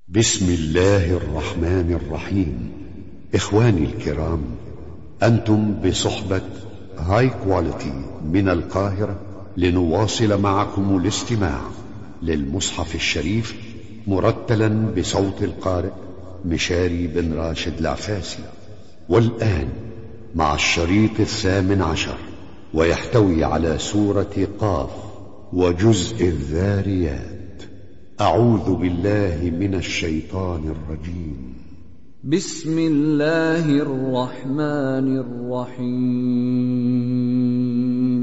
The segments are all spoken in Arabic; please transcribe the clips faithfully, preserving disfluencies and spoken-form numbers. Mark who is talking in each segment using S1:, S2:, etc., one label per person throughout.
S1: بسم الله الرحمن الرحيم. إخواني الكرام، أنتم بصحبة هاي كواليتي من القاهرة لنواصل معكم الاستماع للمصحف الشريف مرتلا بصوت القارئ مشاري بن راشد العفاسي. والآن مع الشريط الثامن عشر، ويحتوي على سورة قاف وجزء الذاريات. أعوذ بالله من الشيطان الرجيم.
S2: بسم الله الرحمن الرحيم.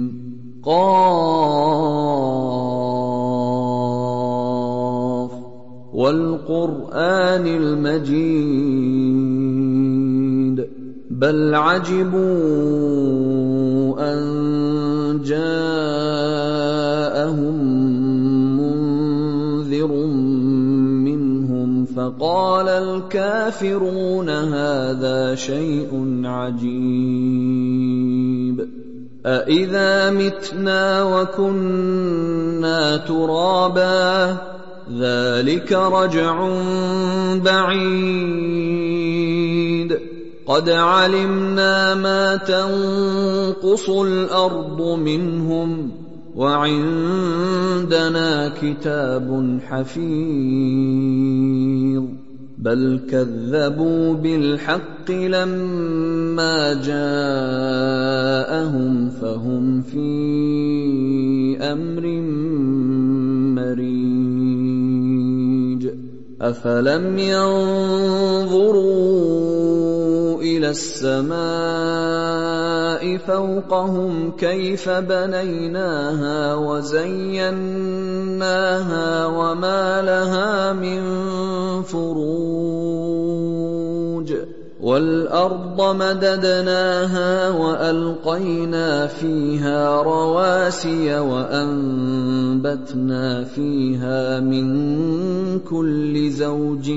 S2: قاف والقرآن المجيد. بل عجبوا أن جاءهم منذر منهم فقال الكافرون هذا شيء عجيب. أإذا متنا وكنا ترابا ذلك رجع بعيد. قد علمنا ما تنقص الأرض منهم وعندنا كتاب حفيظ. بل كذبوا بالحق لما جاءهم فهم في أمر مريج. أفلم ينظروا إلى السماء فوقهم كيف بنيناها وزيناها وما لها من فروج. والأرض مددناها وألقينا فيها رواسي وأنبتنا فيها من كل زوج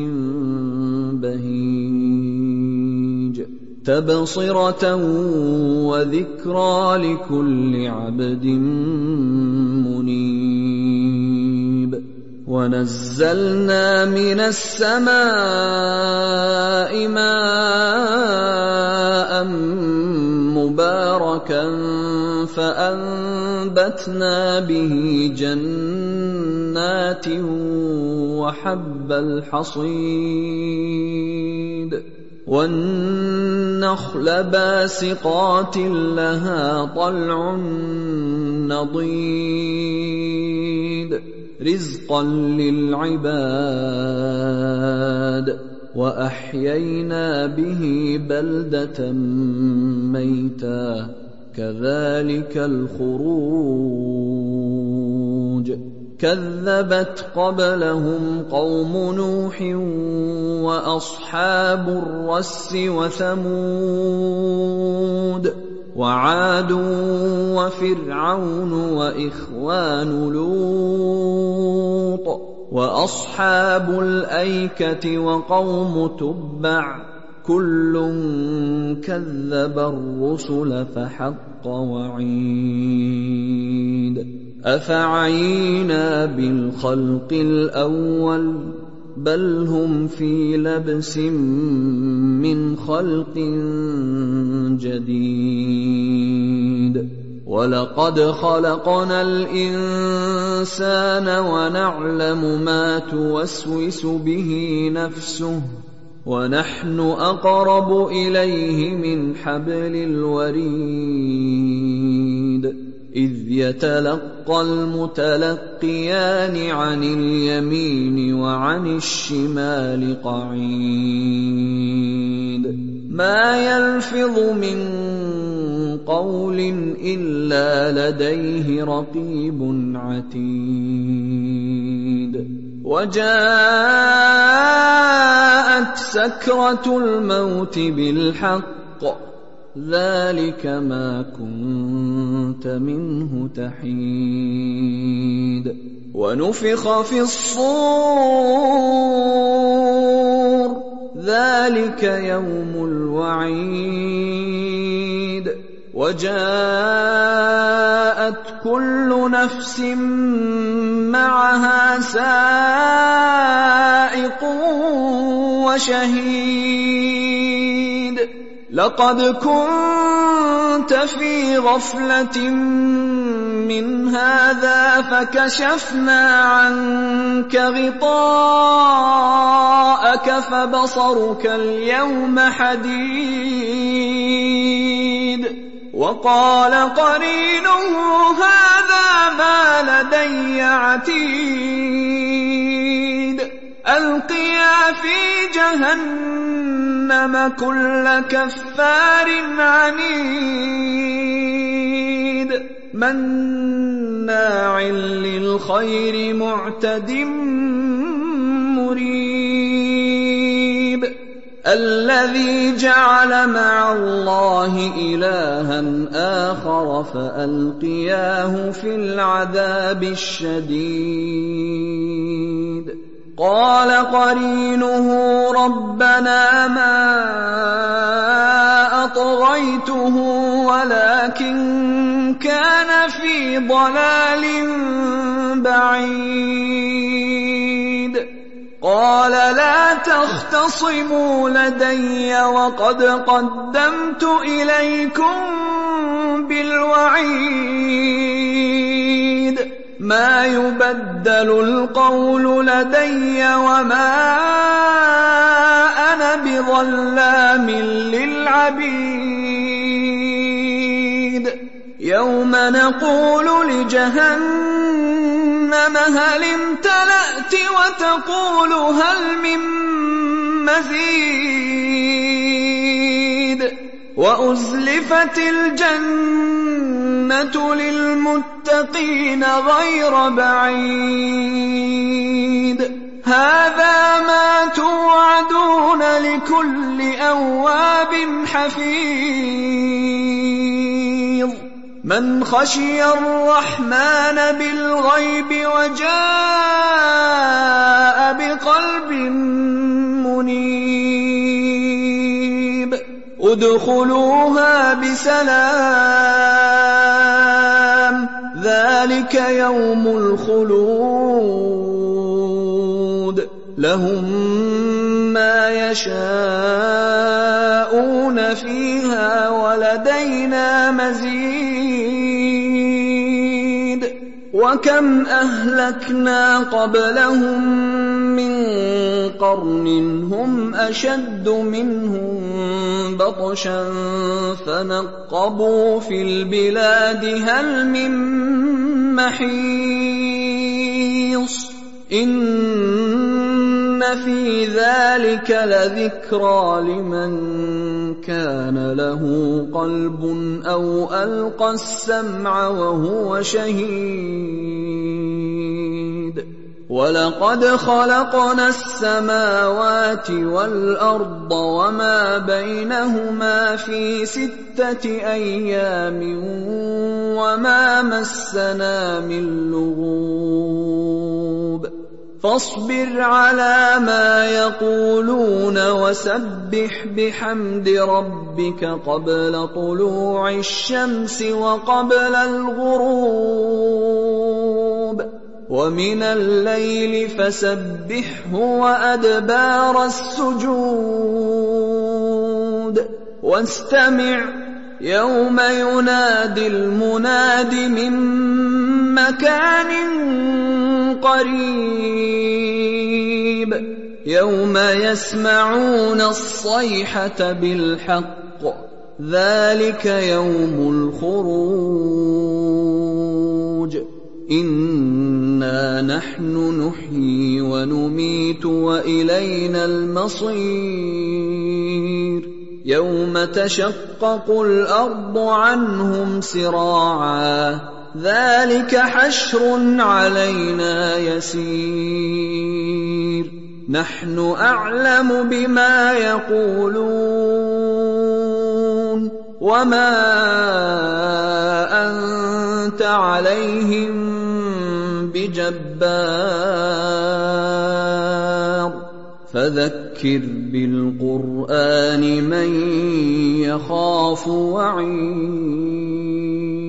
S2: بهيج. تبصرة وذكرى لكل عبد منيب. ونزلنا من السماء ماء مباركا فأنبتنا به جنات وحب الحصيد. والنخل باسقات لها طلع نضيد رزقا للعباد. وأحيينا به بلدة ميتا كذلك الخروج. كذبت قبلهم قوم نوح وأصحاب الرس وثمود وعاد وفرعون وإخوان لوط وأصحاب الأيكة وقوم تبع كل كذب الرسل فحق وعيد. أفعينا بالخلق الأول بل هم في لبس من خلق جديد. ولقد خلقنا الإنسان ونعلم ما توسوس به نفسه ونحن أقرب إليه من حبل الوريد. إذ يتلقى المتلقيان عن اليمين وعن الشمال قعيد. ما يلفظ من قول إلا لديه رقيب عتيد. وجاءت سكرة الموت بالحق ذلك ما كنت منه تحيد. ونفخ في الصور ذلك يوم الوعيد. وجاءت كل نفس معها سائق وشهيد لقد كنت في غفلة من هذا فكشفنا عنك غطاءك فبصرك اليوم حديد وقال قرينه هذا ما لدي عتيد ألقيا في جهنم كل كفار عنيد مناع للخير معتد مريب الذي جعل مع الله إلها آخر فألقياه في العذاب الشديد قال قرينه ربنا ما أطغيته ولكن كان في ضلال بعيد قال لا تختصموا لدي وقد قدمت إليكم بالوعيد ما يبدل القول لدي وما أنا بظلام للعبيد يوم نقول لجهنم هل امتلأت وتقول هل من مزيد وأزلفت الجنة للمتقين غير بعيد هذا ما توعدون لكل أواب حفيظ من خشي الرحمن بالغيب وجاء بقلب منيب ادخلوها بسلام ذلك يوم الخلود لهم ما يشاءون فيها ولدينا مزيد وكم أهلكنا قبلهم من قرن هم أشد منهم بطشا فنقبوا في البلاد هل من محيص إن في ذلك لذكرى لمن كان له قلب أو ألقى السمع وهو شهيد ولقد خلقنا السماوات والأرض وما بينهما في ستة أيام وما مسنا من لغوب فاصبر على ما يقولون وسبح بحمد ربك قبل طلوع الشمس وقبل الغروب ومن الليل فسبحه وأدبار السجود واستمع يوم ينادي المناد من مكان قريب يوم يسمعون الصيحة بالحق ذلك يوم الخروج إنا نحن نحيي ونميت وإلينا المصير يوم تشقق الأرض عنهم سراعا ذلك حشر علينا يسير نحن أعلم بما يقولون وما أنت عليهم بجبار فذكر بالقرآن من يخاف وعيد